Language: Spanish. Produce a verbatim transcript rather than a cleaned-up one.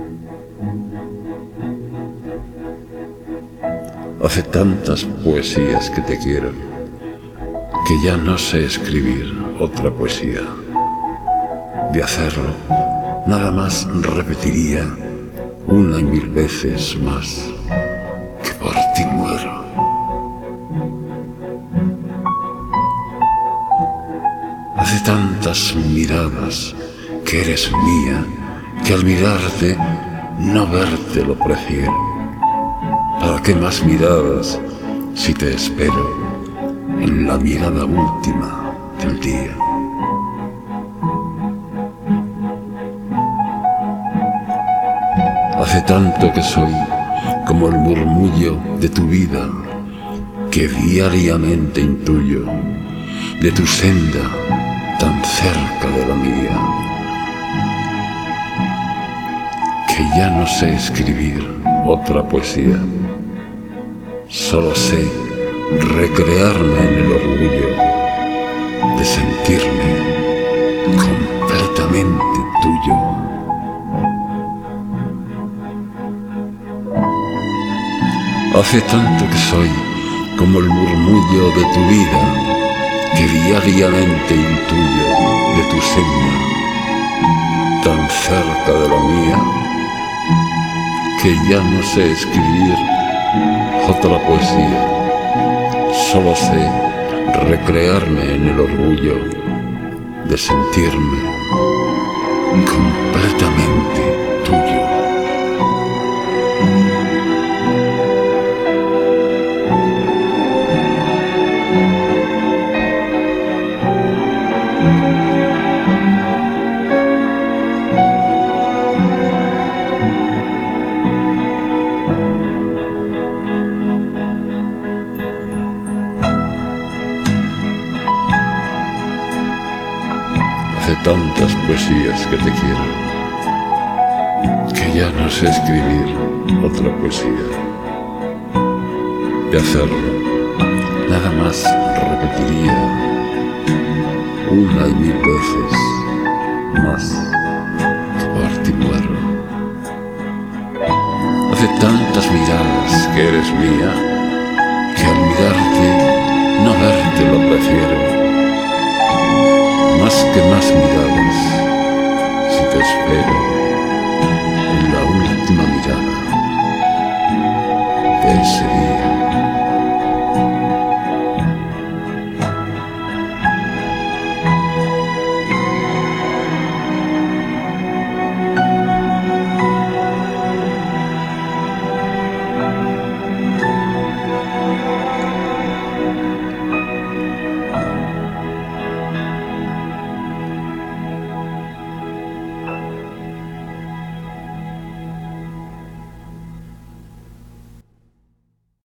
Hace tantas poesías que te quiero, que ya no sé escribir otra poesía. De hacerlo, nada más repetiría una y mil veces más que por ti muero. Hace tantas miradas que eres mía, que al mirarte, no verte lo prefiero. ¿Para qué más miradas si te espero en la mirada última del día? Hace tanto que soy como el murmullo de tu vida, que diariamente intuyo de tu senda tan cerca de la mía, que ya no sé escribir otra poesía. Solo sé recrearme en el orgullo de sentirme completamente tuyo. Hace tanto que soy como el murmullo de tu vida, que diariamente intuyo de tu senda tan cerca de la mía, que ya no sé escribir otra poesía. Solo sé recrearme en el orgullo de sentirme completamente tuyo. Hace tantas poesías que te quiero, que ya no sé escribir otra poesía. De hacerlo, nada más repetiría una y mil veces más que por ti muero. Hace tantas miradas que eres mía, que al mirarte, no verte lo prefiero. Más que más miradas, si te espero